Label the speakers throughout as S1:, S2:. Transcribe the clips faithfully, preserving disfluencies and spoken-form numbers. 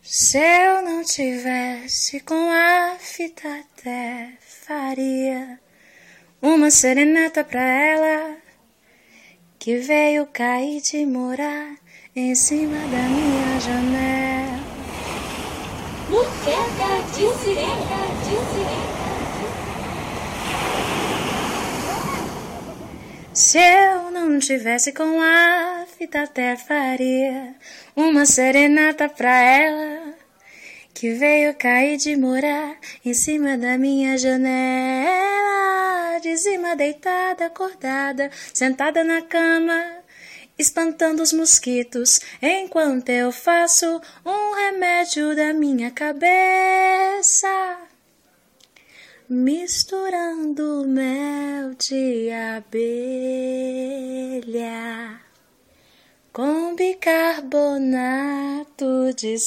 S1: Se eu não tivesse com a fita até faria uma serenata pra ela que veio cair de morar em cima da minha janela.
S2: Bufeta de sirena, de sirena.
S1: Se eu não tivesse com a fita até faria uma serenata pra ela que veio cair de morar em cima da minha janela. De cima deitada, acordada, sentada na cama, espantando os mosquitos, enquanto eu faço um remédio da minha cabeça, misturando mel de abelha com bicarbonato de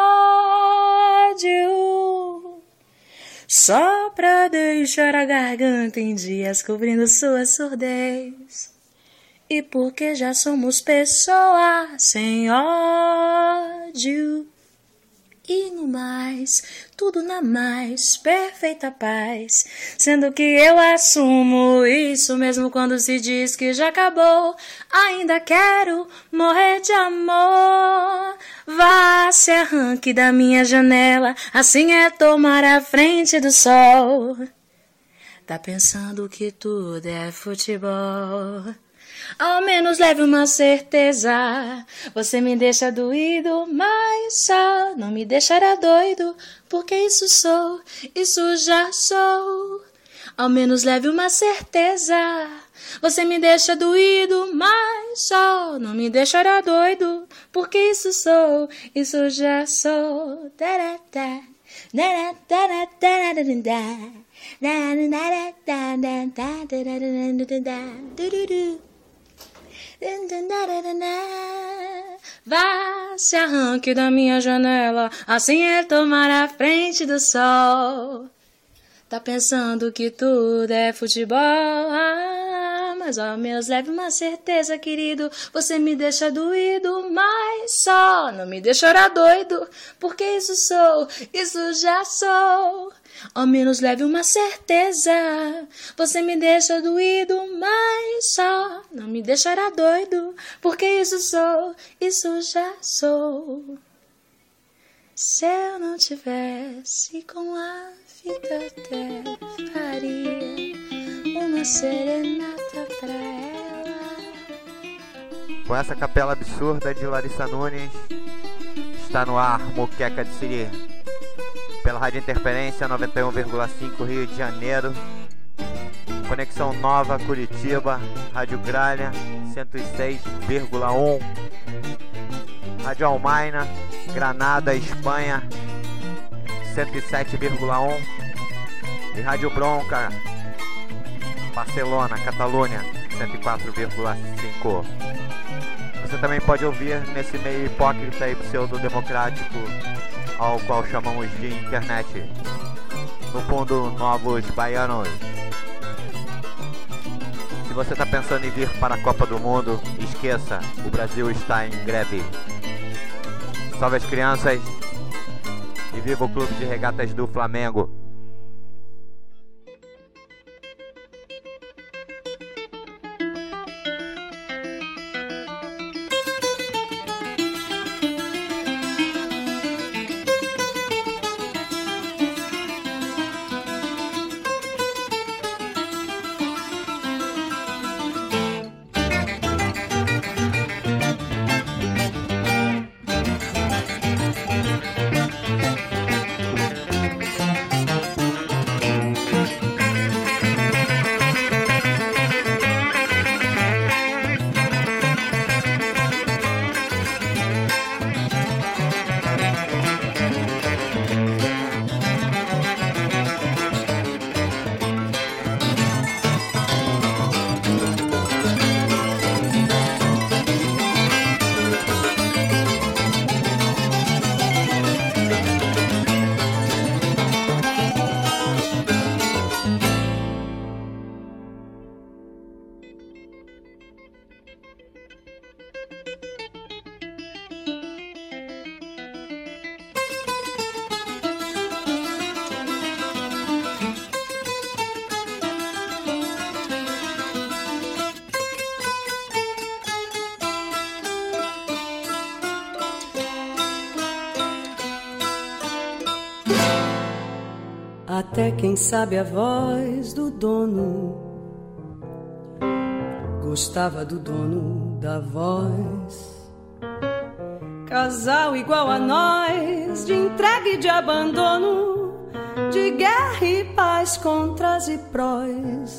S1: sódio, só pra deixar a garganta em dias cobrindo sua surdez. E porque já somos pessoas sem ódio. E no mais, tudo na mais perfeita paz, sendo que eu assumo isso mesmo quando se diz que já acabou. Ainda quero morrer de amor. Vá, se arranque da minha janela, assim é tomar a frente do sol. Tá pensando que tudo é futebol? Ao menos leve uma certeza, você me deixa doído, mas só não me deixará doido, porque isso sou, isso já sou. Ao menos leve uma certeza, você me deixa doído, mas só não me deixará doido, porque isso sou, isso já sou. Vá, se arranque da minha janela, assim é tomar a frente do sol. Tá pensando que tudo é futebol? Ah, mas ao menos leve uma certeza, querido, você me deixa doído, mas só não me deixará doido, porque isso sou, isso já sou. Ao menos leve uma certeza, você me deixa doído, mas só não me deixará doido, porque isso sou, isso já sou. Se eu não tivesse com a fita até faria uma serenata pra ela.
S3: Com essa capela absurda de Larissa Nunes, está no ar Moqueca de Siri, pela Rádio Interferência noventa e um vírgula cinco Rio de Janeiro, Conexão Nova Curitiba, Rádio Gralha cento e seis vírgula um, Rádio Almaina, Granada, Espanha cento e sete vírgula um e Rádio Bronca, Barcelona, Catalunha cento e quatro vírgula cinco. Você também pode ouvir nesse meio hipócrita e pseudo-democrático ao qual chamamos de internet. No fundo, novos baianos. Se você está pensando em vir para a Copa do Mundo, esqueça, o Brasil está em greve. Salve as crianças e viva o Clube de Regatas do Flamengo.
S4: Até quem sabe a voz do dono gostava do dono da voz. Casal igual a nós, de entrega e de abandono, de guerra e paz, contras e prós.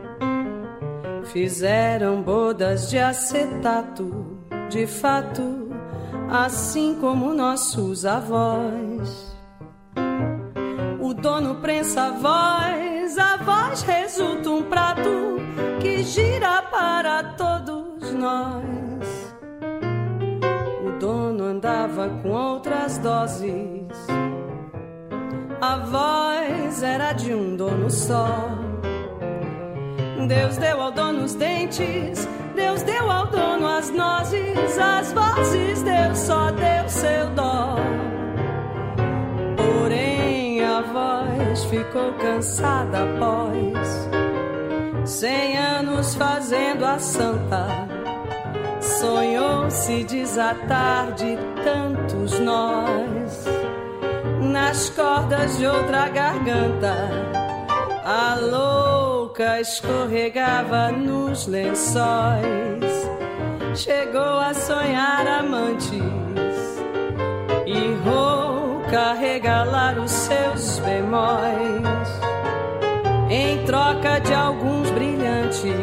S4: Fizeram bodas de acetato, de fato, assim como nossos avós. O dono prensa a voz, a voz resulta um prato que gira para todos nós. O dono andava com outras doses, a voz era de um dono só. Deus deu ao dono os dentes, Deus deu ao dono as nozes, as vozes, Deus só deu seu dó. Porém a voz ficou cansada após cem anos fazendo a santa. Sonhou se desatar de tantos nós nas cordas de outra garganta. A louca escorregava nos lençóis, chegou a sonhar amantes e rouca regalar os seus bemóis em troca de alguns brilhantes.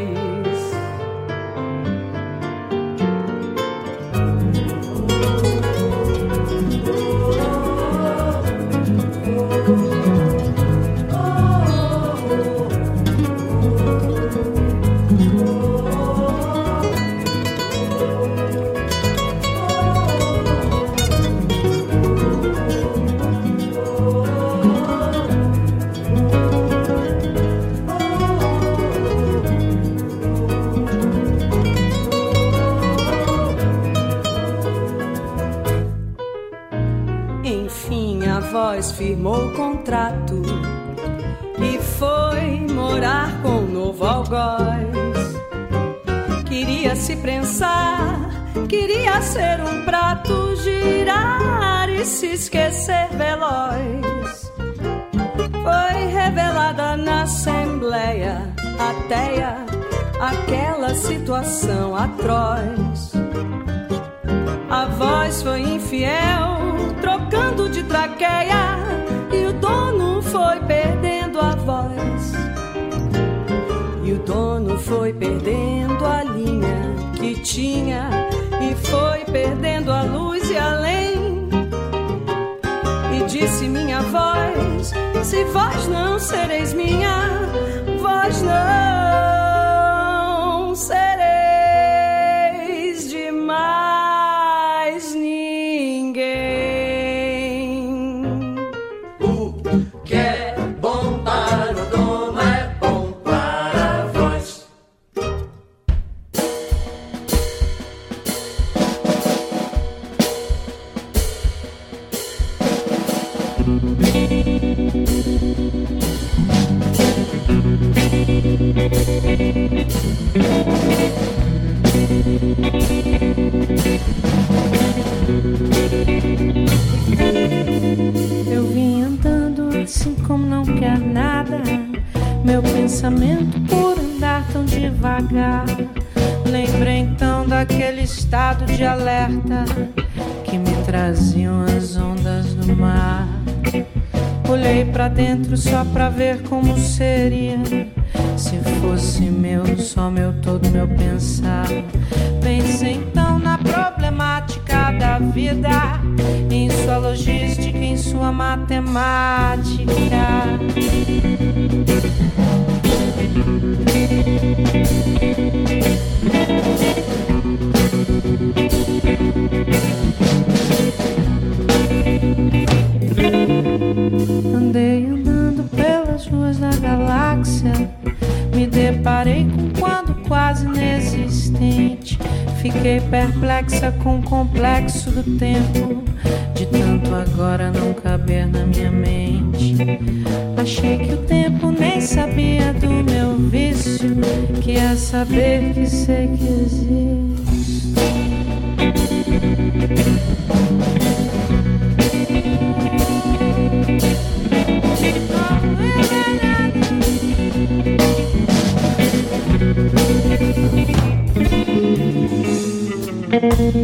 S4: Firmou o contrato e foi morar com um novo algoz. Queria se prensar, queria ser um prato, girar e se esquecer veloz. Foi revelada na assembleia ateia aquela situação atroz. A voz foi infiel, trocando de traqueia, e o dono foi perdendo a voz. E o dono foi perdendo a linha que tinha, e foi perdendo a luz e além. E disse minha voz: se vós não sereis minha, vós não sereis de mais ninguém.
S1: Eu vim andando assim como não quer nada, meu pensamento por andar tão devagar. Lembrei então daquele estado de alerta que me traziam as ondas do mar. Olhei pra dentro só pra ver como seria se fosse meu, só meu, todo meu pensar. Pensei então na problemática da vida, em sua logística, em sua matemática. Andei andando pelas ruas da galáxia, me deparei com quando quase inexistente. Fiquei perplexa com o complexo do tempo, de tanto agora não caber na minha mente. Achei que o tempo nem sabia do meu vício, que é saber que sei que existe.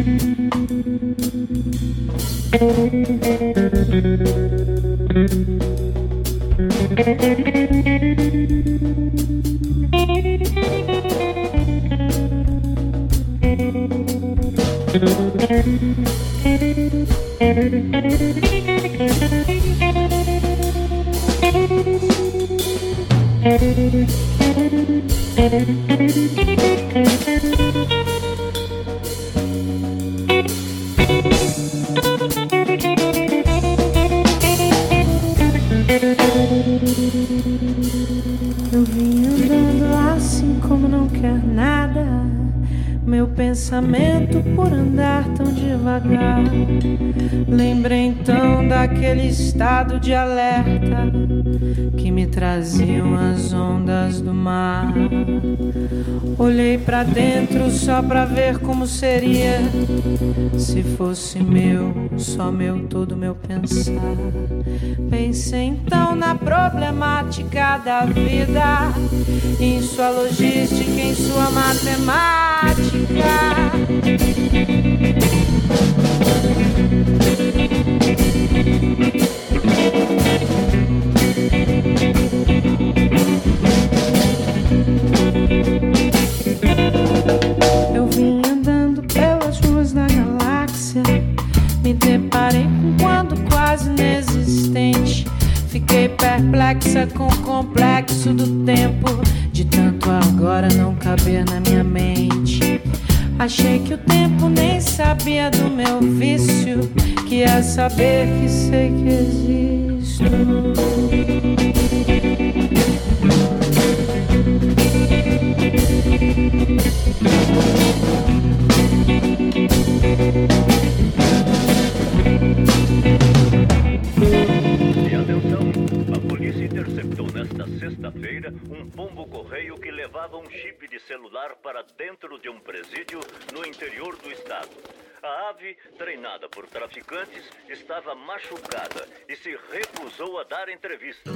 S4: Eu vim andando assim como não quer nada, meu pensamento por andar tão devagar. Lembrei então daquele estado de alerta que me traziam as ondas do mar. Olhei pra dentro só pra ver como seria se fosse meu, só meu, todo meu pensar. Pensei então na problemática da vida, em sua logística, em sua matemática. Eu vim andando pelas ruas da galáxia, me deparei com um quadro quase inexistente. Fiquei perplexa com o complexo do tempo, de tanto agora não caber na minha mente. Achei que o tempo nem sabia do meu vício, que é saber que sei que existo.
S5: E atenção, a polícia interceptou nesta sexta-feira um pombo-correio que levava um chip de celular para dentro de um presídio no interior do estado. A ave, treinada por traficantes, estava machucada e se recusou a dar entrevistas.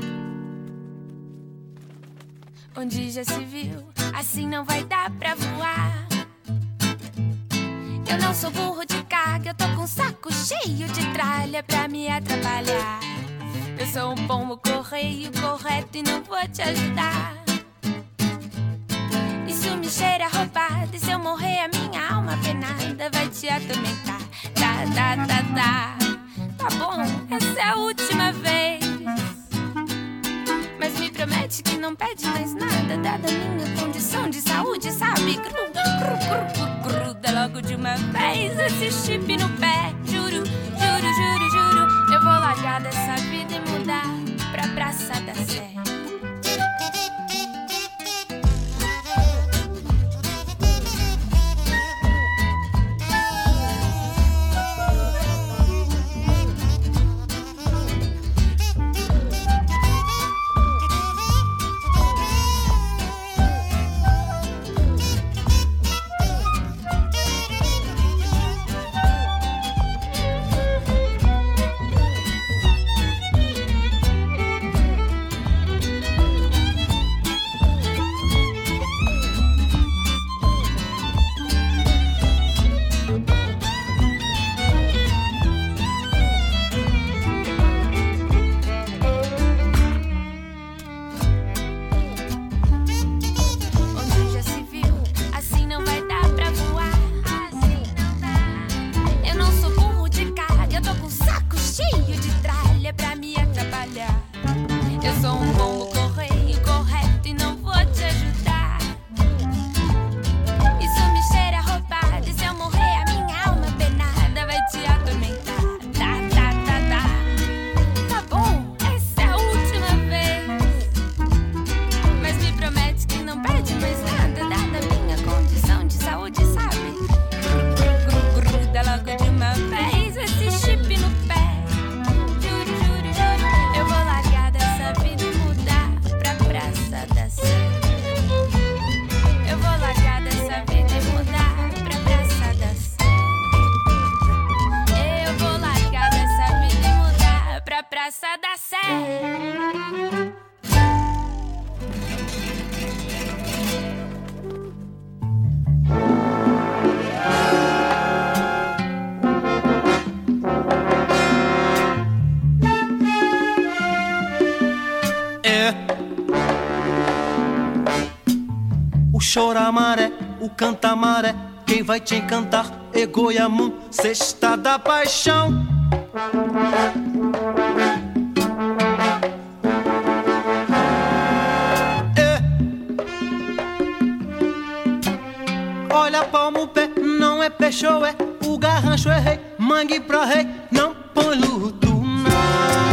S2: Onde já se viu, assim não vai dar pra voar. Eu não sou burro de carga, eu tô com um saco cheio de tralha pra me atrapalhar. Eu sou um pombo correio correto e não vou te ajudar. Isso me cheira roubado, e se eu morrer a minha alma penada vai te atormentar. Tá, tá, tá, tá. Tá bom, essa é a última vez. Mas me promete que não pede mais nada, dada a minha condição de saúde, sabe? Gru, gru, gru, gru, gruda logo de uma vez esse chip no pé. Juro, juro, juro, juro, eu vou largar dessa vida e mudar pra Praça da Sé.
S6: chora maré, o canta maré. Quem vai te encantar é Goiamum, cesta da paixão. É. Olha palmo o pé, não é peixou, é o garrancho é rei. Mangue pra rei, não põe luto, não.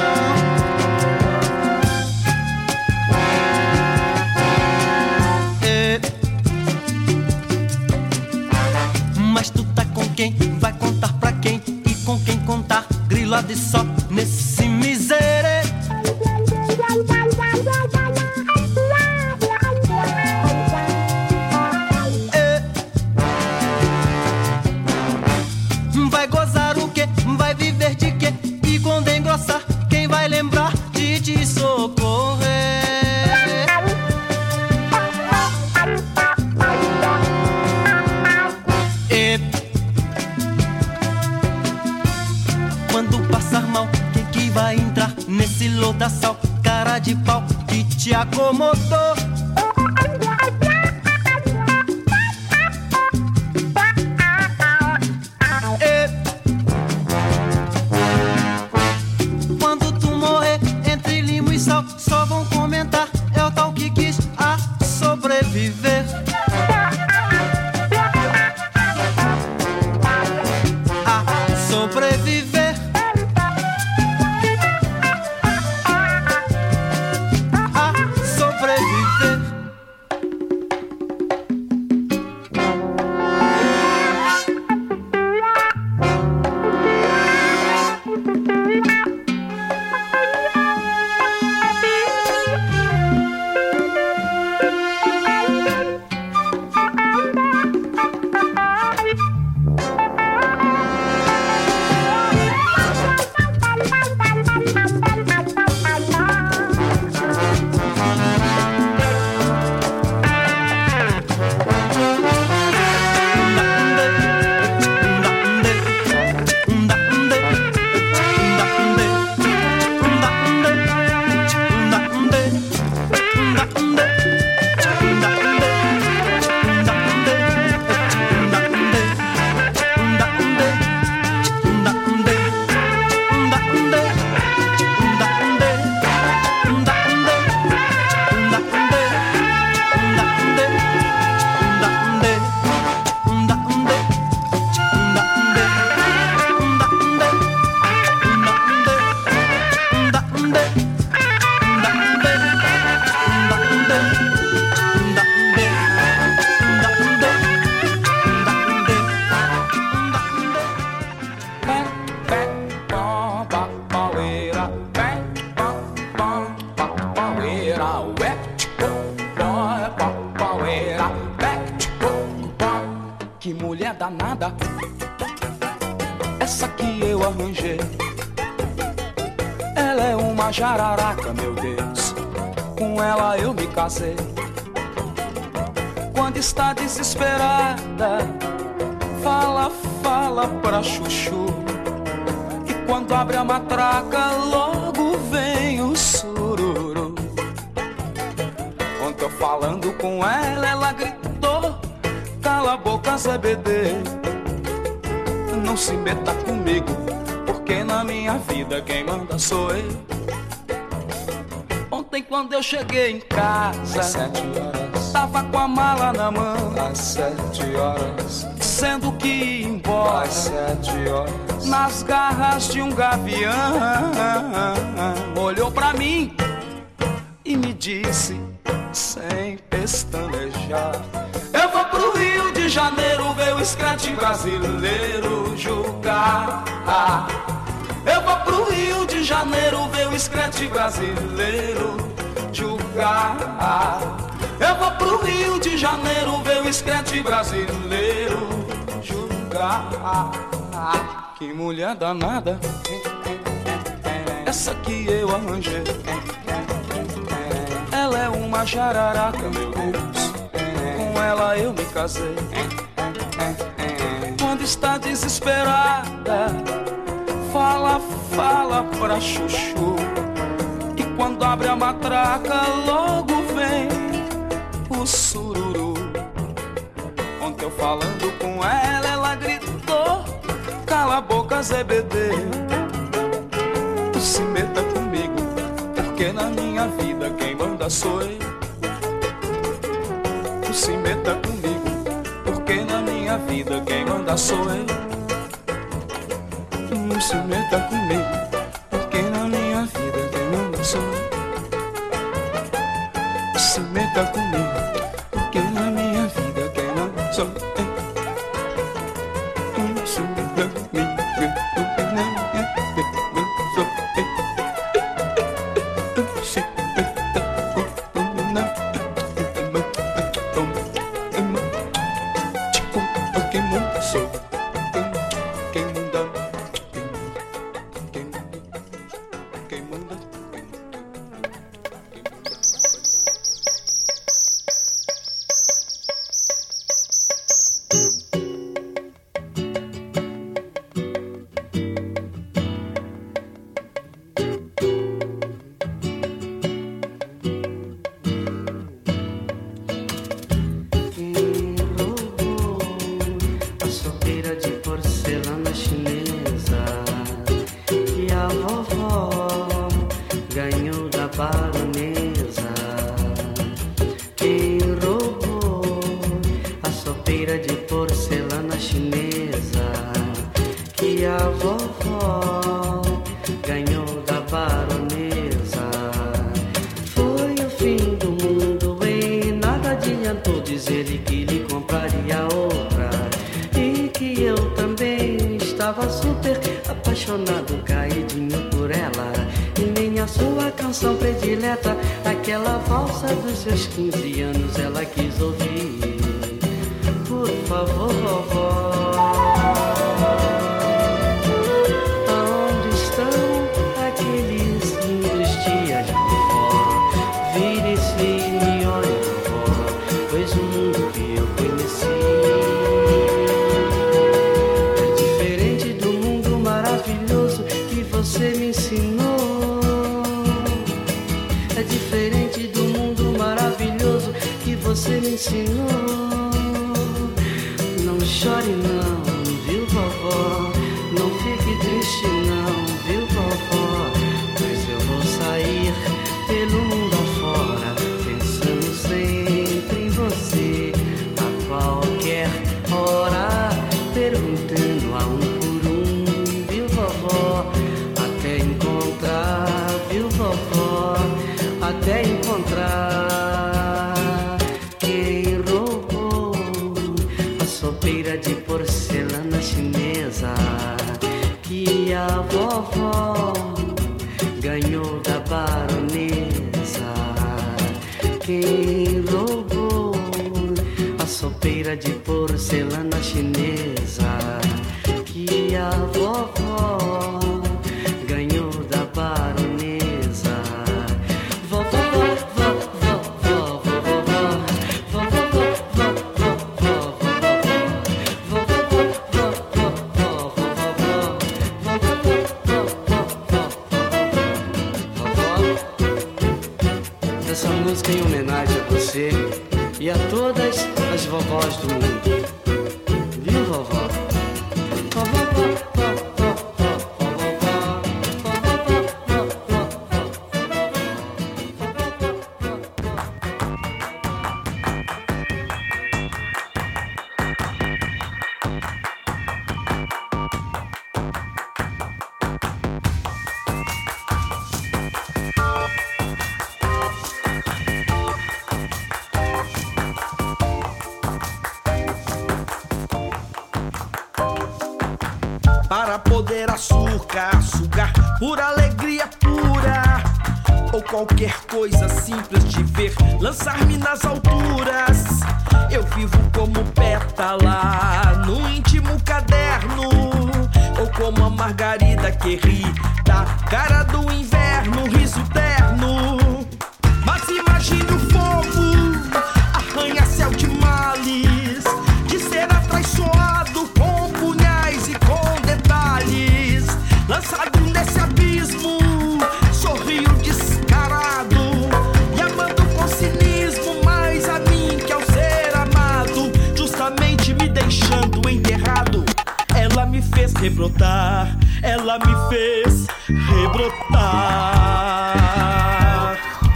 S6: Mas tu tá com quem? Vai contar pra quem? E com quem contar? Grilado e só nesse miséria. É. Vai gozar o quê? Vai viver de quê? E quando engrossar, quem vai lembrar de te socorrer? Quando passar mal, quem que vai entrar nesse lodaçal? Cara de pau que te acomodou. E quando tu morrer entre limo e sal, só vão comentar, é o tal que quis a sobreviver. A sobreviver. Que mulher danada, essa que eu arranjei. Ela é uma jararaca, meu Deus, com ela eu me casei. Quando está desesperada, fala, fala pra chuchu. E quando abre a matraca, logo vem o sururu. Ontem eu falando com ela, ela gritou: cala a boca, Zé B D, não se meta comigo, porque na minha vida quem manda sou eu. Ontem quando eu cheguei em casa, às sete horas, tava com a mala na mão. Às sete horas, sendo que ia embora. Às sete horas, nas garras de um gavião, olhou pra mim e me disse, sem pestanejar: eu vou pro Rio de Janeiro ver o escrete brasileiro julgar. Eu vou pro Rio de Janeiro ver o escrete brasileiro julgar. Eu vou pro Rio de Janeiro ver o escrete brasileiro julgar. Que mulher danada, essa que eu arranjei. Ela é uma jararaca, meu Deus, com ela eu me casei. Quando está desesperada, fala, fala pra chuchu. E quando abre a matraca, logo vem o do sururu. Ontem eu falando com ela, ela gritou: cala a boca, Zé Bedê. Tu se meta comigo, porque na minha vida quem manda sou eu. Tu se meta comigo, porque na minha vida quem manda sou eu. Tu se meta comigo, porque na minha vida quem manda sou eu. Se meta comigo, porque na minha vida quem manda sou eu. Se meta comigo, porque na minha vida quem manda sou eu. Se meta comigo, porque manda sou eu. Quem manda, quem manda, quem manda, quem manda. Seus quinze anos ela quis ouvir. Por favor, vovó, aonde estão aqueles lindos dias, vovó? Vire-se e me olhe, vovó, pois o mundo que eu conheci é diferente do mundo maravilhoso que você me ensinou. É diferente do mundo maravilhoso que você me ensinou. Não chore não, viu, vovó? Não fique triste não, viu, vovó? Mas eu vou sair pelo mundo afora, pensando sempre em você, a qualquer hora, perguntando a um por um, viu, vovó? Até encontrar, viu, vovó? Até encontrar quem roubou a sopeira de porcelana chinesa que a vovó ganhou da baronesa. Quem roubou a sopeira de porcelana chinesa que a vovó ganhou da baronesa. Essa música em homenagem a você e a todas as vovós do mundo. Viu, vovó?
S7: Para poder açúcar, sugar por alegria pura, ou qualquer coisa simples de ver, lançar-me nas alturas. Eu vivo como pétala no íntimo caderno, ou como a margarida que ri da cara do inverno, riso terno. Mas imagine o fogo, arranha-céu de males, de ser atraiçoado com punhais e com detalhes, lançado nesse abismo, sorrio descarado e amando com cinismo, mas a mim ela me fez rebrotar.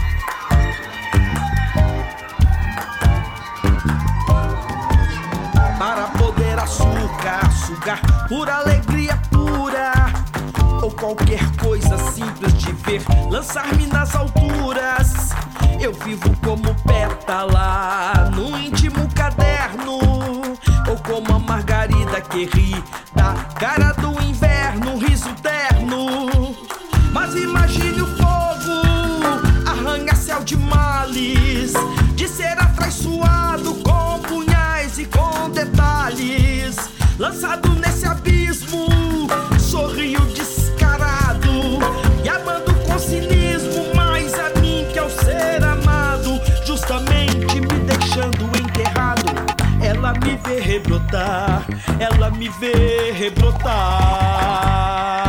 S7: Para poder açúcar, sugar por alegria pura, ou qualquer coisa simples de ver, lançar-me nas alturas. Eu vivo como pétala no íntimo caderno, ou como a margarida que ri da cara do inverno, um riso terno. Mas imagine o fogo, arranha-céu de males, de ser atraiçoado com punhais e com detalhes, lançado nesse abismo, sorrio descarado e amando com cinismo mais a mim que ao ser amado, justamente me deixando enterrado. Ela me vê rebrotar, ela me vê rebrotar.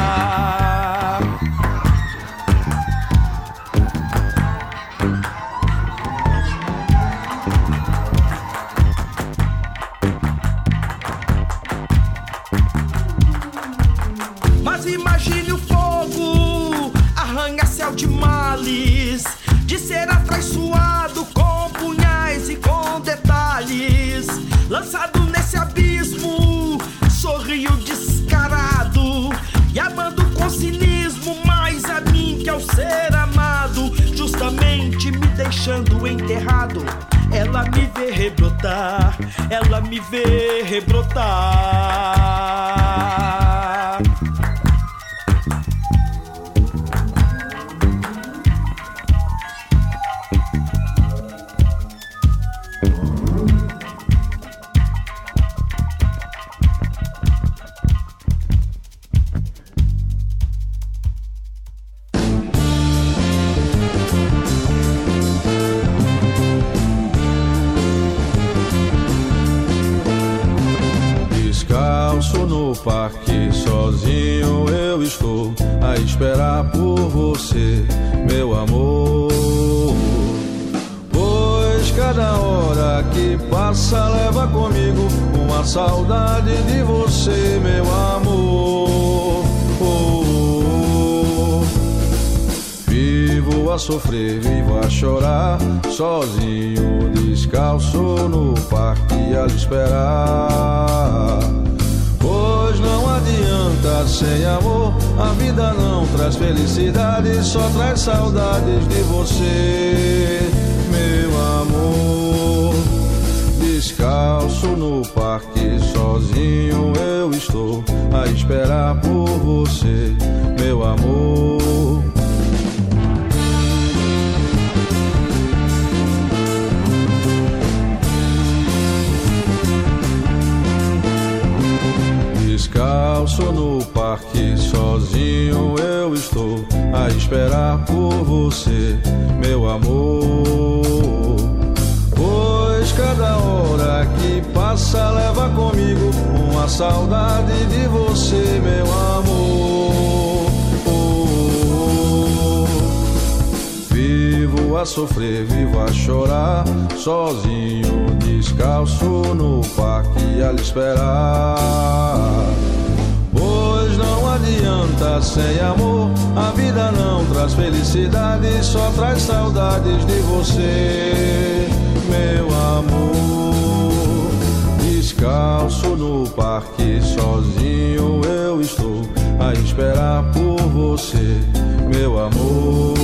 S7: Mas imagine o fogo, arranha-céu de males, de ser atraiçoado com punhais e com detalhes, lançado nesse abismo, sorrio descarado e amando com cinismo mais a mim que ao ser amado, justamente me deixando enterrado. Ela me vê rebrotar, ela me vê rebrotar.
S8: No parque sozinho eu estou a esperar por você, meu amor. Pois cada hora que passa leva comigo uma saudade de você, meu amor. Oh, vivo a sofrer, vivo a chorar, sozinho, descalço no parque a lhe esperar. Pois não adianta, sem amor a vida não traz felicidade, só traz saudades de você, meu amor. Descalço no parque sozinho eu estou a esperar por você, meu amor. Descalço no parque sozinho eu estou a esperar por você, meu amor. Pois cada hora que passa leva comigo uma saudade de você, meu amor. Oh, vivo a sofrer, vivo a chorar, sozinho, descalço no parque a lhe esperar. Pois não adianta, sem amor a vida não traz felicidade, só traz saudades de você, meu amor. Descalço no parque sozinho eu estou a esperar por você, meu amor.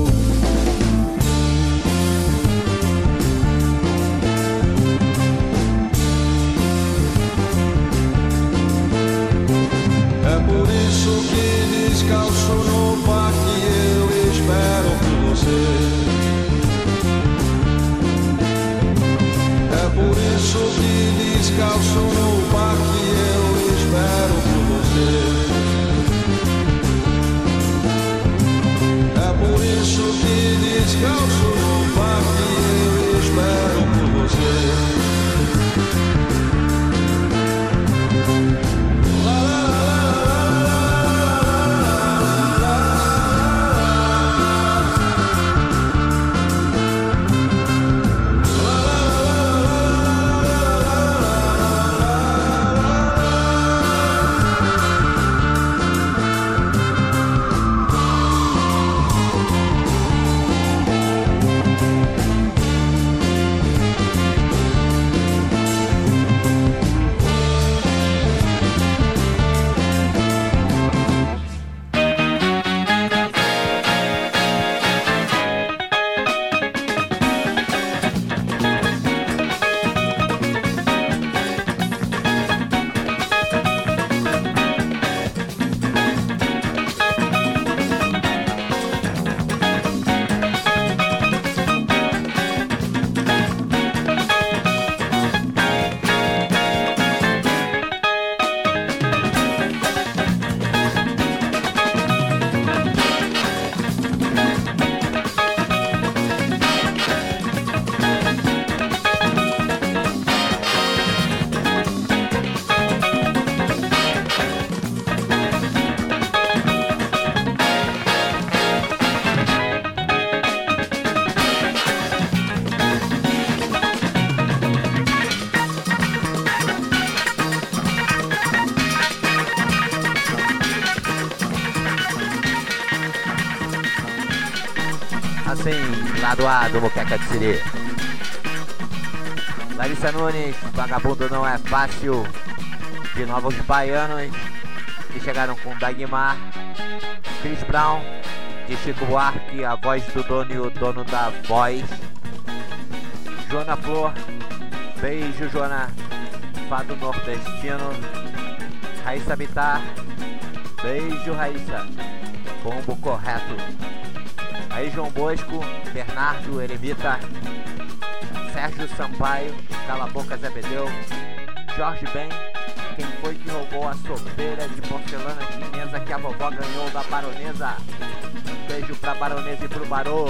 S8: Que descalço no parque eu espero por você. É por isso que descalço no parque eu espero por você. É por isso que descalço no parque eu espero por você.
S3: Assim, lado A do Moqueca de Siri. Larissa Nunes, Vagabundo Não É Fácil. De Novos Baianos, que chegaram com Dagmar. Chris Brown, de Chico Buarque, a voz do dono e o dono da voz. Joana Flor, Beijo Joana, Fado Nordestino. Raíssa Bittar, Beijo Raíssa, Pombo Correto. Aí João Bosco, Bernardo Eremita, Sérgio Sampaio, Cala a Boca Zé Bedeu. Jorge Ben, quem foi que roubou a sopeira de porcelana chinesa que a vovó ganhou da baronesa? Beijo pra baronesa e pro barô.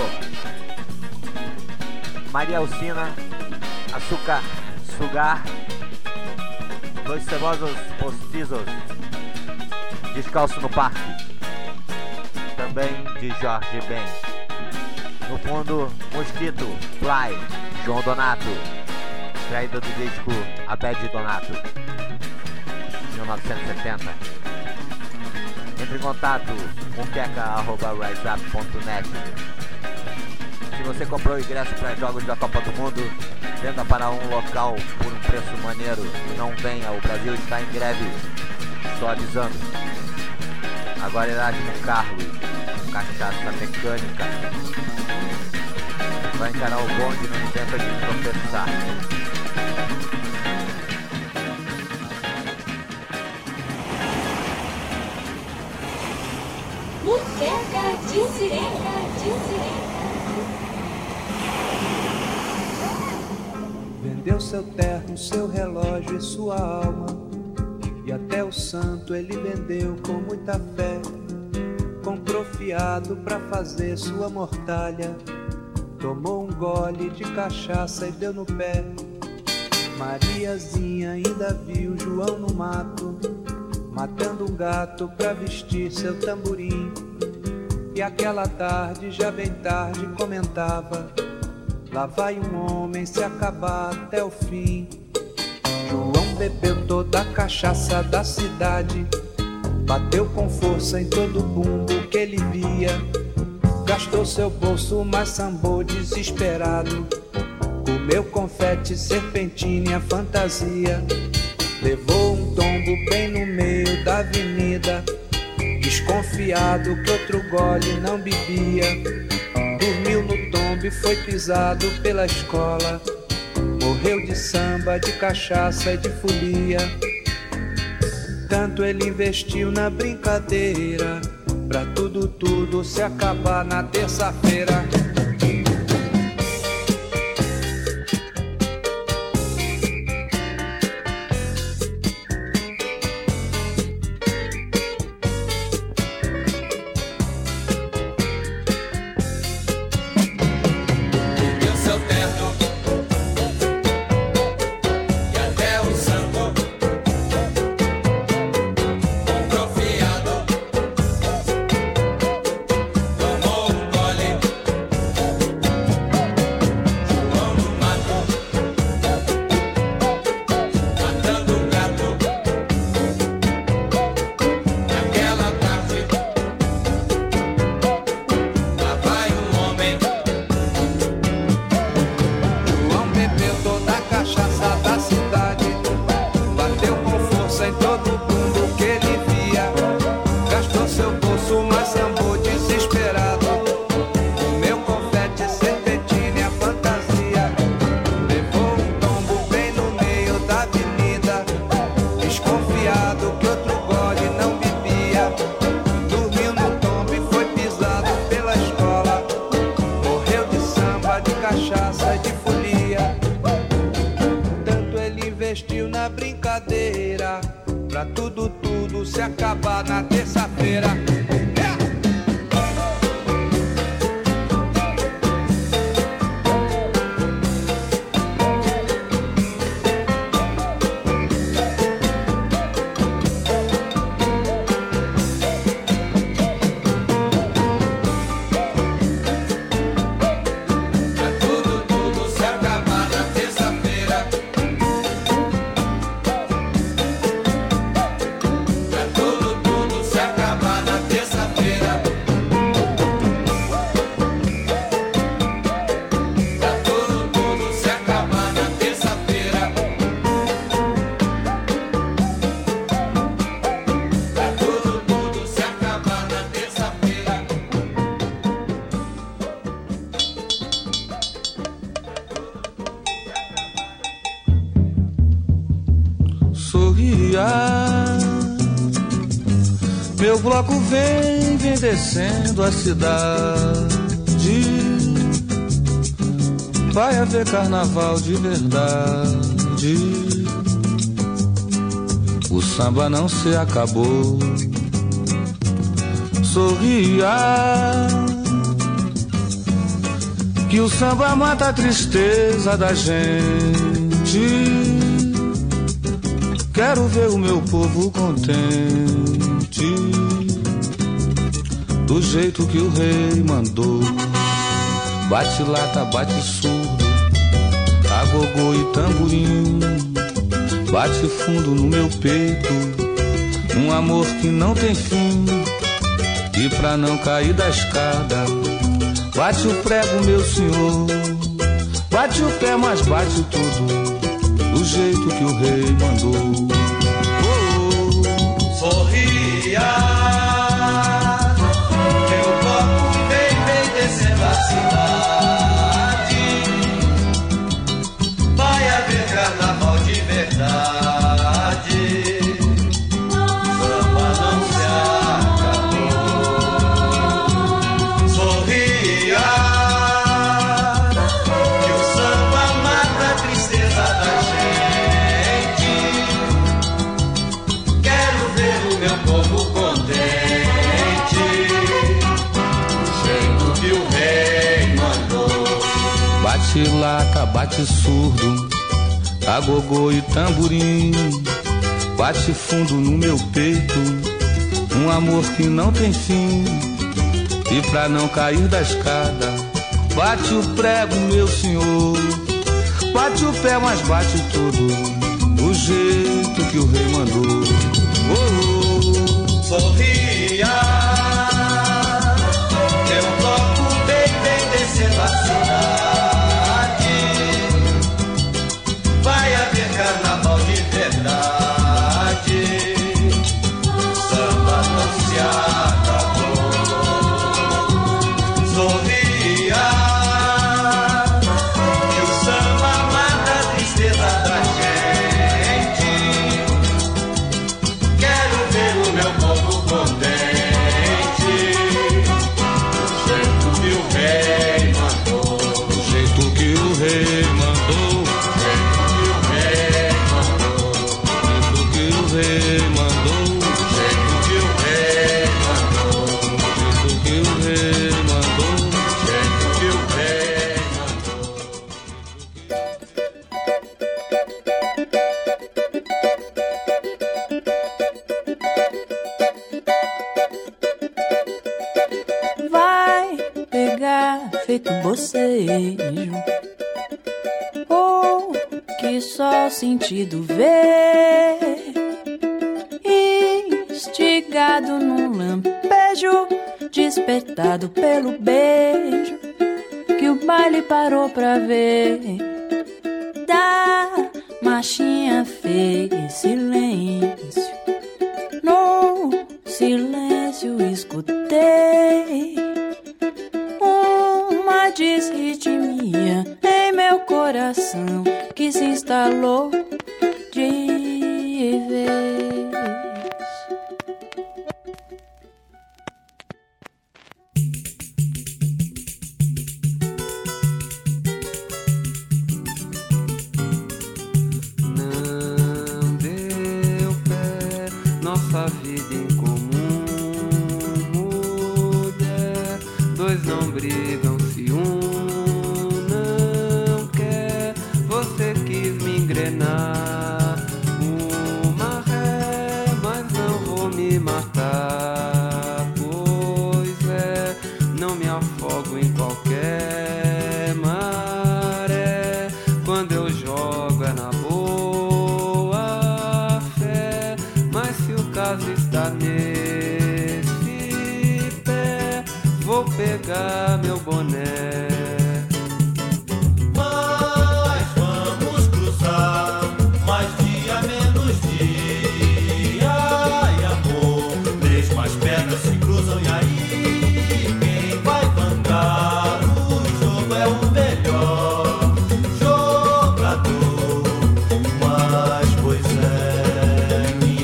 S3: Maria Alcina, Açúcar Sugar, Dois Cebosos Postizos, Descalço no Parque, também de Jorge Ben. No fundo, Mosquito, Fly, João Donato, traído do disco Abed Donato, mil novecentos e setenta. Entre em contato com queca arroba riseup ponto net. Se você comprou o ingresso para jogos da Copa do Mundo, venda para um local por um preço maneiro. Não venha, o Brasil está em greve. Estou avisando. Agora Erasmo Carlos, cachaça mecânica. Vai encarar o bonde, não tenta de tropeçar.
S2: Moqueca de Sirene, de Sirene.
S9: Vendeu seu terno, seu relógio e sua alma, e até o santo ele vendeu com muita fé. Comprou fiado pra fazer sua mortalha, tomou um gole de cachaça e deu no pé. Mariazinha ainda viu João no mato, matando um gato pra vestir seu tamborim. E aquela tarde, já bem tarde, comentava: lá vai um homem se acabar até o fim. João bebeu toda a cachaça da cidade, bateu com força em todo bumbo que ele via. Gastou seu bolso, mas sambou desesperado, comeu confete, serpentina e a fantasia. Levou um tombo bem no meio da avenida, desconfiado que outro gole não bebia. Dormiu no tombo e foi pisado pela escola, morreu de samba, de cachaça e de folia. Tanto ele investiu na brincadeira, pra tudo, tudo se acabar na terça-feira.
S6: Tudo se
S8: sorria. Meu bloco vem, vem descendo a cidade. Vai haver carnaval de verdade. O samba não se acabou. Sorria, que o samba mata a tristeza da gente. Quero ver o meu povo contente, do jeito que o rei mandou. Bate lata, bate surdo, agogô e tamborim. Bate fundo no meu peito, um amor que não tem fim. E pra não cair da escada, bate o prego, meu senhor. Bate o pé, mas bate tudo, do jeito que o rei mandou. Oh, oh.
S6: Sorria, meu bloco vem, vem descendo a cidade. Vai haver carnaval de verdade. Samba não se acabou. Sorria, que o samba mata a tristeza da gente. Quero ver o meu povo contente, do jeito que o rei mandou.
S8: Bate lata, bate surdo, agogô e tamborim. Bate fundo no meu peito, um amor que não tem fim. E pra não cair da escada, bate o prego, meu senhor. Bate o pé, mas bate tudo, do jeito que o rei mandou. Oh, oh.
S6: Sorria, meu bloco vem, vem descendo a cidade. Vai haver carnaval de verdade. Samba não se acabou. Sorria, que o samba mata a tristeza da gente. Quero ver o meu povo contente, do jeito que o rei mandou.
S8: Do jeito que o rei mandou.
S6: Do jeito que o rei mandou.
S8: Do jeito que o rei mandou.
S6: Do jeito que o rei mandou.
S8: Do jeito que o rei mandou.
S6: Do jeito que o rei
S4: Vai pegar feito bocejo, oh, que só o sentido vê. Instigado num lampejo, despertado pelo beijo, que o baile parou pra ver. Da machinha fez silêncio, no silêncio escutei uma desritmia em meu coração que se instalou de vez.
S9: Não deu pé, nossa vida em comum, mulher. Dois não brigam se um não quer. Você quis me engrenar uma ré, mas não vou me matar. Pois é, não me afogo em qualquer maré. Quando eu jogo é na boa fé, mas se o caso está nesse pé, vou pegar meu boné.
S6: Mas vamos cruzar, mais dia, menos dia. E amor, mesmo as pedras se cruzam. E aí, quem vai bancar? O jogo é o melhor jogador. Mas pois é,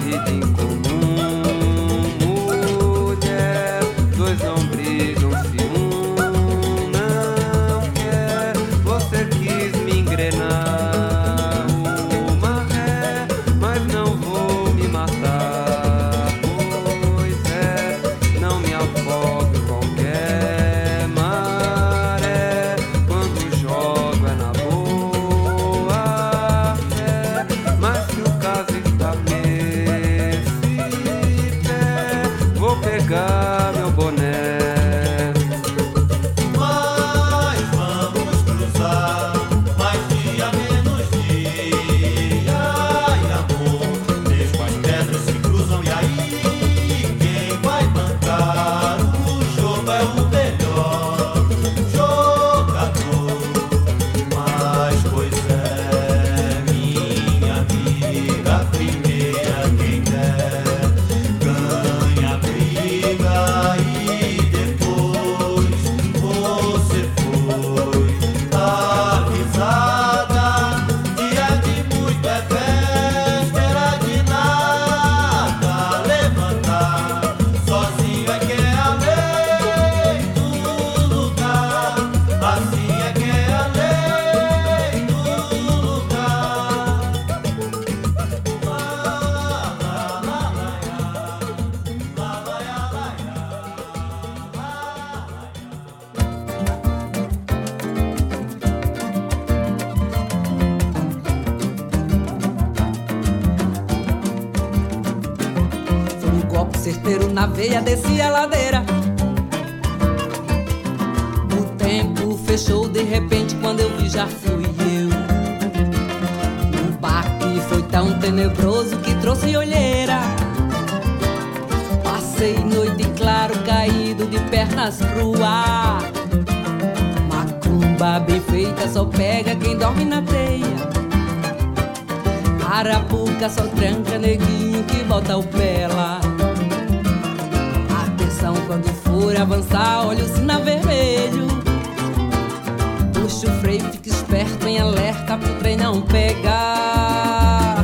S9: vida em comum. Mulher, dois não brigam se um não quer. Você quis me engrenar uma ré, mas não vou me matar. Pois é, não me afogo em qualquer maré. Quando jogo é na boa fé, mas se o caso está nesse pé, vou pegar meu boné.
S10: Mas vamos cruzar mais dia, menos dia. Ai, amor, mesmo as pedras se cruzam. E aí, quem vai bancar? O jogo é o melhor jogador. Mas, pois é, minha amiga, primeira quem der ganha a briga. E depois você foi avisada. Dia de muito é véspera de nada. Levantar sozinho é que é a lei do lugar. Assim é que é a lei do lugar. Lá, lá, lá, lá, lá, lá, lá,
S11: Foi um golpe certeiro na veia, desci a ladeira. O tempo fechou de repente, quando eu vi já fui eu. O baque foi tão tenebroso que trouxe olheira. Passei noite em claro, caído de pernas pro ar. Macumba bem feita só pega quem dorme na teia. Arapuca só tranca neguinho que bota o pé lá. Atenção quando for avançar, olha o sinal vermelho. Puxa o freio, fica esperto, em alerta pro trem não pegar.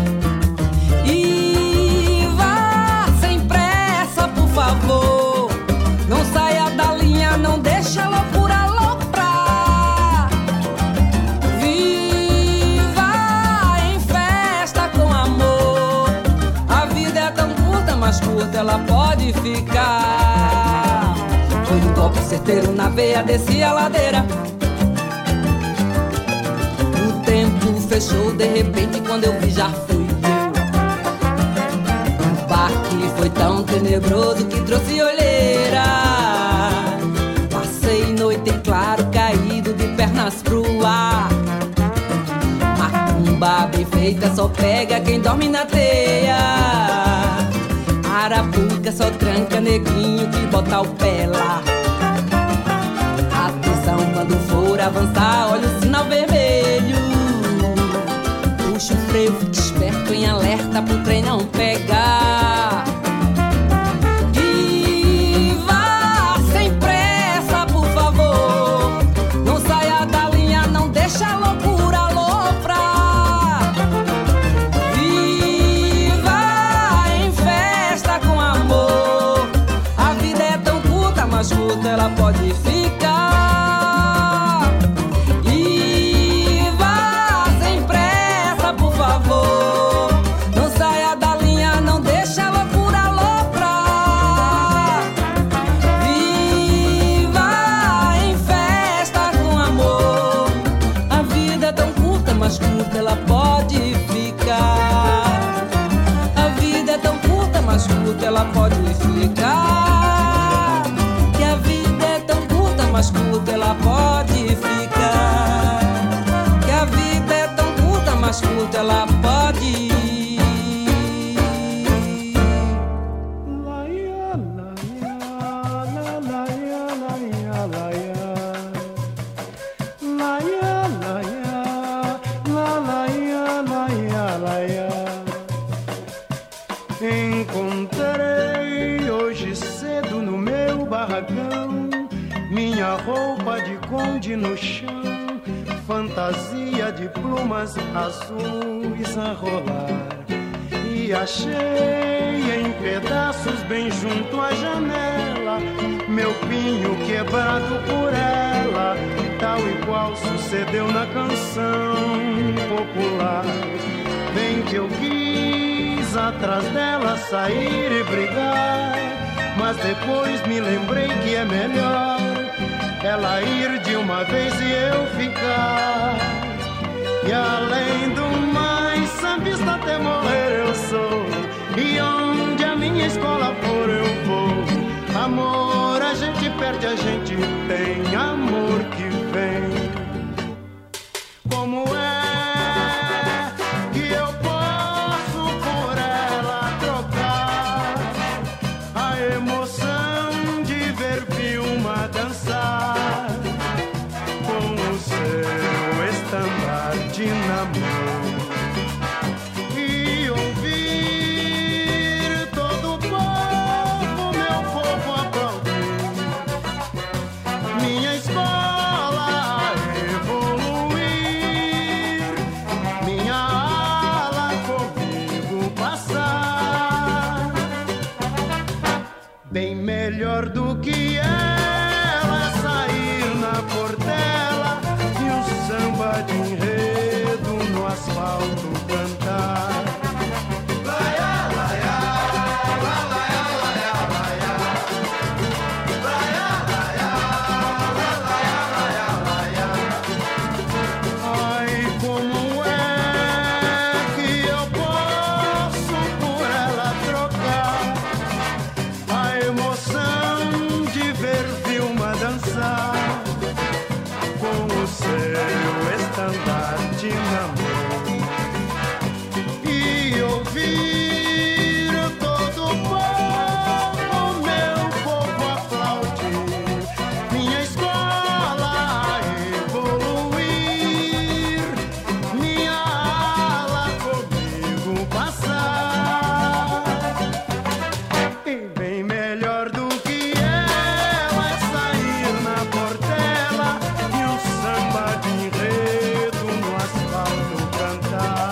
S11: E vá sem pressa, por favor. Não saia da linha, não deixa a loucura aloprar. Viva em festa com amor. A vida é tão curta, mas curta ela pode ficar. Foi um golpe certeiro na veia, desci a ladeira. O tempo fechou de repente, quando eu vi já fui eu. O baque foi tão tenebroso que trouxe olheira. Passei noite em claro, caído de pernas pro ar. Macumba bem feita só pega quem dorme na teia. Arapuca só tranca neguinho que bota o pé lá. Atenção quando for avançar, olha o sinal vermelho. Puxa o freio, fica esperto, em alerta pro trem não pegar. E vá sem pressa, por favor. Não saia da linha, não deixa a loucura aloprar. Viva em festa com amor. A vida é tão curta, mas curta ela pode ficar. E vá sem pressa, por favor. Não saia da linha, não deixa a loucura aloprar. Viva em festa com amor. A vida é tão curta, mas curta ela pode ficar. A vida é tão curta, mas curta ela pode ficar. Que a vida é tão curta, mas curta ela pode ficar. Que a vida é tão curta, mas curta ela pode.
S9: Encontrei hoje cedo no meu barracão minha roupa de conde no chão, fantasia de plumas azuis a rolar. E
S12: e achei em pedaços bem junto à janela meu pinho quebrado por ela, tal e qual sucedeu na canção popular. Bem que eu quis atrás dela sair e brigar, mas depois me lembrei que é melhor ela ir de uma vez e eu ficar. E além do mais, sambista até morrer eu sou, e onde a minha escola for eu vou. Amor a gente perde, a gente tem amor que vem. Como é que eu posso por ela trocar a emoção de ver Vilma dançar com o seu estandarte na mão e ouvir todo o povo, meu povo aplaudir, minha escola evoluir, minha ala comigo passar. Bem melhor do que ela sair na portela e o samba de enredo no asfalto cantar. Ai, como é que eu posso por ela trocar a emoção de ver Vilma dançar com o seu estandarte na mão e ouvir todo o povo, meu povo aplaudir, minha escola evoluir, minha ala comigo passar. E bem melhor do que ela é sair na portela e o samba de enredo no asfalto cantar.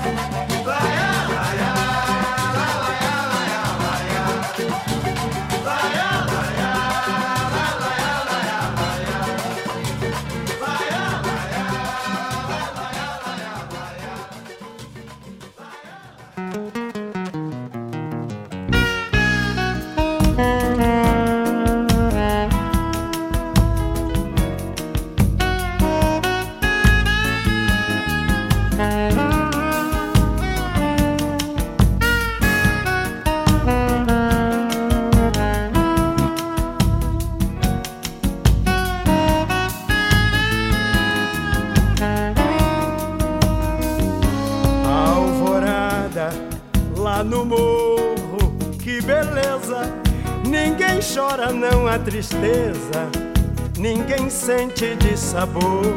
S12: Alvorada lá no morro, que beleza! Ninguém chora, não há tristeza, ninguém sente de sabor.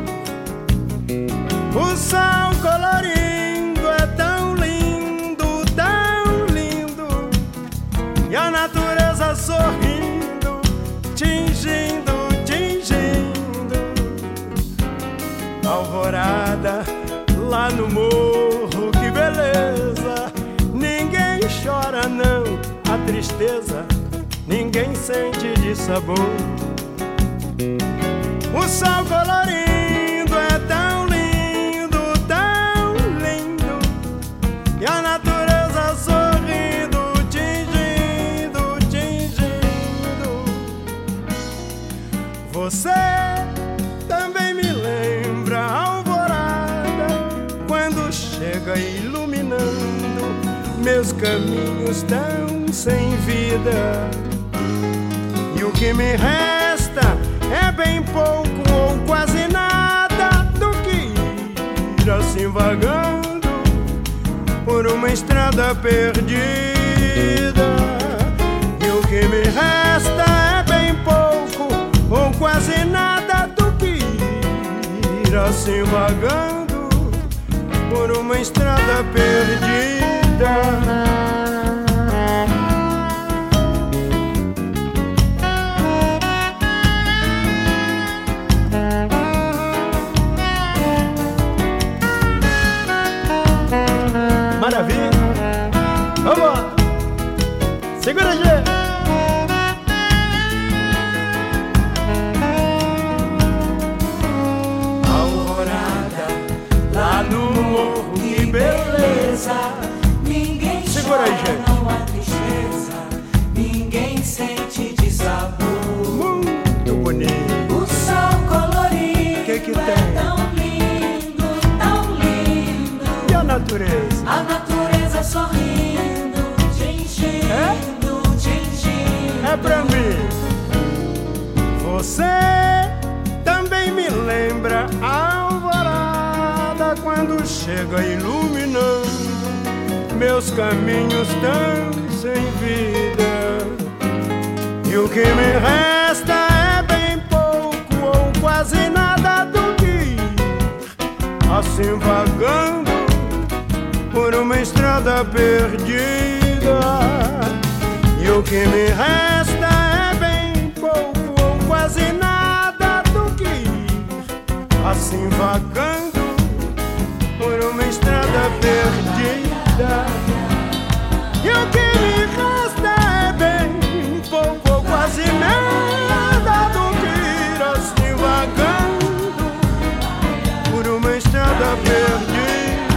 S12: O sol colorindo é tão lindo, tão lindo, e a natureza sorrindo, tingindo, tingindo. Alvorada lá no morro, que beleza! Ninguém chora, não há tristeza, ninguém sente de sabor. O sol colorindo é tão lindo, tão lindo, e a natureza sorrindo, tingindo, tingindo. Você também me lembra a alvorada, quando chega iluminando meus caminhos tão sem vida. E o que me resta é bem pouco ou quase nada do que ir assim vagando por uma estrada perdida. E o que me resta é bem pouco ou quase nada do que ir assim vagando por uma estrada perdida. Maravilha!
S13: Segura, Gê!
S12: Alvorada, lá no morro, que beleza. Ninguém
S13: Segura aí,
S12: chora,
S13: gente.
S12: não há tristeza. Ninguém sente desabor.
S13: Muito bonito.
S12: O sol colorido
S13: Que que
S12: é
S13: tem?
S12: tão lindo, tão lindo.
S13: E a natureza?
S12: A natureza sorrindo, te enchendo, te enchendo.
S13: É pra mim. Você também me lembra a alvorada quando chega iluminando meus caminhos tão sem vida. E o que me resta é bem pouco ou quase nada do que ir, assim vagando por uma estrada perdida. E o que me resta é bem pouco ou quase nada do que ir, assim vagando por uma estrada perdida. E o que me resta é bem pouco ou quase nada do que ir, assim vagando por uma estrada perdida.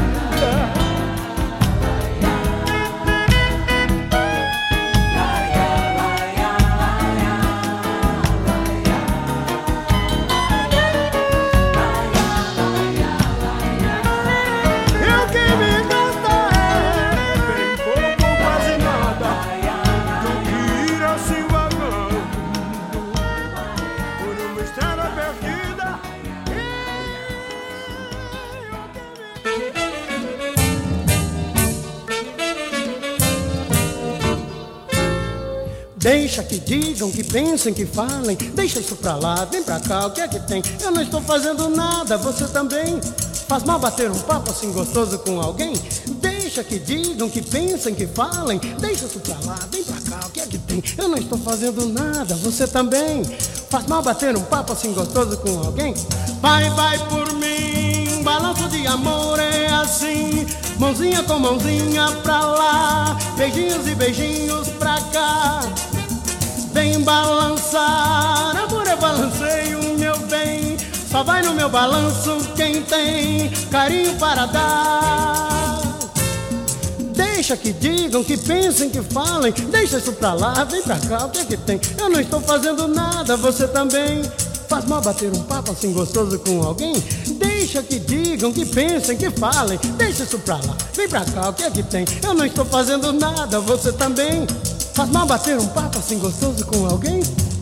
S13: Deixa que digam, que pensem, que falem. Deixa isso pra lá, vem pra cá, o que é que tem? Eu não estou fazendo nada, você também. Faz mal bater um papo assim gostoso com alguém? Deixa que digam, que pensem, que falem. Deixa isso pra lá, vem pra cá, o que é que tem? Eu não estou fazendo nada, você também. Faz mal bater um papo assim gostoso com alguém? Vai, vai por mim, balanço de amor é assim. Mãozinha com mãozinha pra lá, beijinhos e beijinhos pra cá. Vem balançar, amor é balanceio, meu bem. Só vai no meu balanço quem tem carinho para dar. Deixa que digam, que pensem, que falem. Deixa isso pra lá, vem pra cá, o que é que tem? Eu não estou fazendo nada, você também. Faz mal bater um papo assim gostoso com alguém? Deixa que digam, que pensem, que falem. Deixa isso pra lá, vem pra cá, o que é que tem? Eu não estou fazendo nada, você também. Faz mal bater um papo assim gostoso com alguém?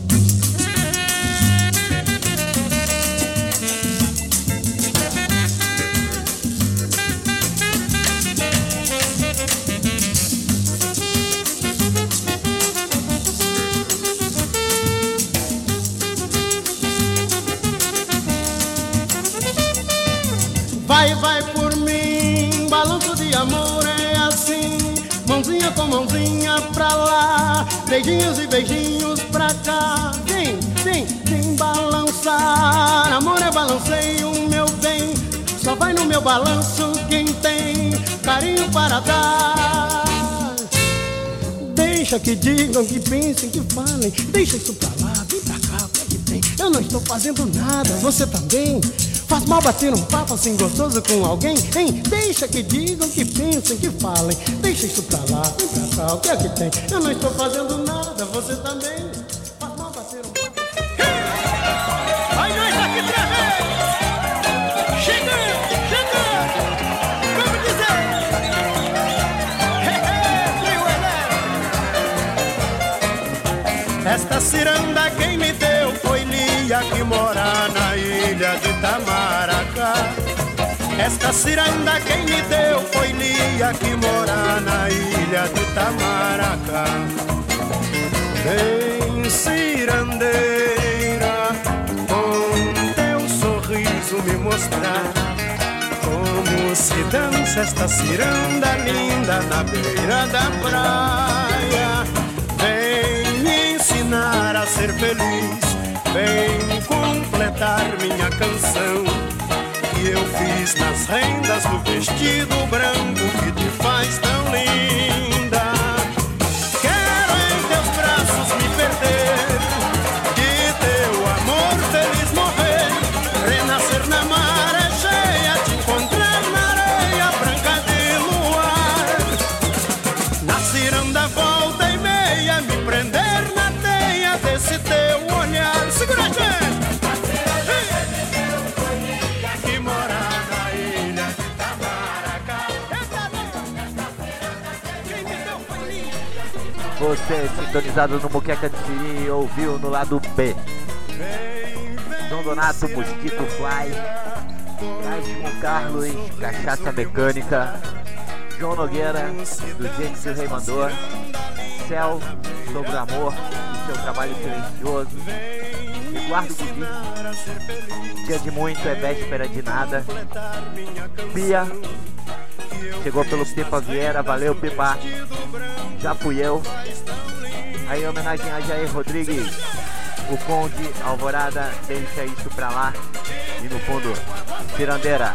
S13: Vai, vai por mim, balanço de amor é assim. Mãozinha com mãozinha pra lá, beijinhos e beijinhos pra cá. Vem, vem, vem balançar, amor é balanceio, meu bem. Só vai no meu balanço quem tem carinho para dar. Deixa que digam, que pensem, que falem. Deixa isso pra lá, vem pra cá, o que é que tem? Eu não estou fazendo nada, você também. Faz mal bater um papo assim gostoso com alguém, hein? Deixa que digam, que pensem, que falem. Deixa isso pra lá, vem pra cá, o que é que tem? Eu não estou fazendo nada, você também. Faz mal bater um papo. Vai nós aqui outra vez! Chegando, chegando! Vamos dizer! Esta ciranda quem me deu foi Lia, que mora na ilha de Itamaracá. Esta ciranda quem me deu foi Lia, que mora na ilha de Itamaracá. Vem, cirandeira, com teu sorriso me mostrar como se dança esta ciranda linda na beira da praia. Vem me ensinar a ser feliz, vem completar minha canção que eu fiz nas rendas do vestido branco que te faz tão linda. Quero
S12: Miranda volta e meia, me prender na teia desse teu olhar. Segura, gente! Que mora na ilha da Maracá.
S3: Você, sintonizado no Muqueca de Siri, ouviu no lado B. Dom Donato, Mosquito Fly, Cosmo Carlos, Cachaça Mecânica, João Nogueira, do jeito que o Rei mandou, Céu, Sobre o Amor, e seu trabalho silencioso, Eduardo Gudim, Dia de Muito é Véspera de Nada, Pia, chegou pelo Pipa Vieira, valeu Pipa, Já Fui Eu, aí em homenagem a Jair Rodrigues, o Conde, Alvorada, Deixa Isso Pra Lá, e no fundo, Cirandeira.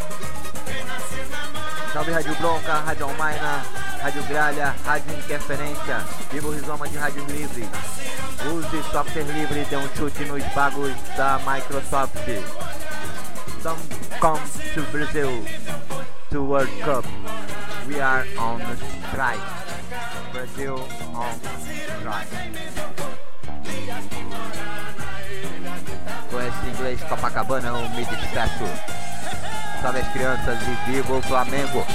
S3: Salve Rádio Bronca, Rádio Almaina, Rádio Gralha, Rádio Interferência, Viva o Rizoma de Rádio Livre. Use software livre e dê um chute nos bagos da Microsoft. Some come to Brazil, to World Cup. We are on strike. Brazil on strike. Com esse inglês Copacabana eu me despeço. Salve as crianças e viva o Flamengo!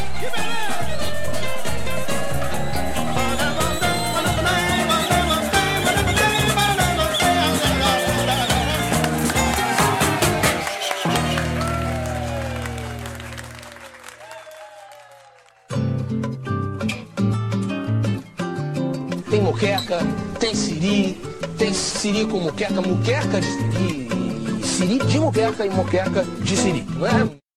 S14: Tem moqueca, tem siri, tem siri com moqueca, moqueca de siri, siri de moqueca e moqueca de siri, não é?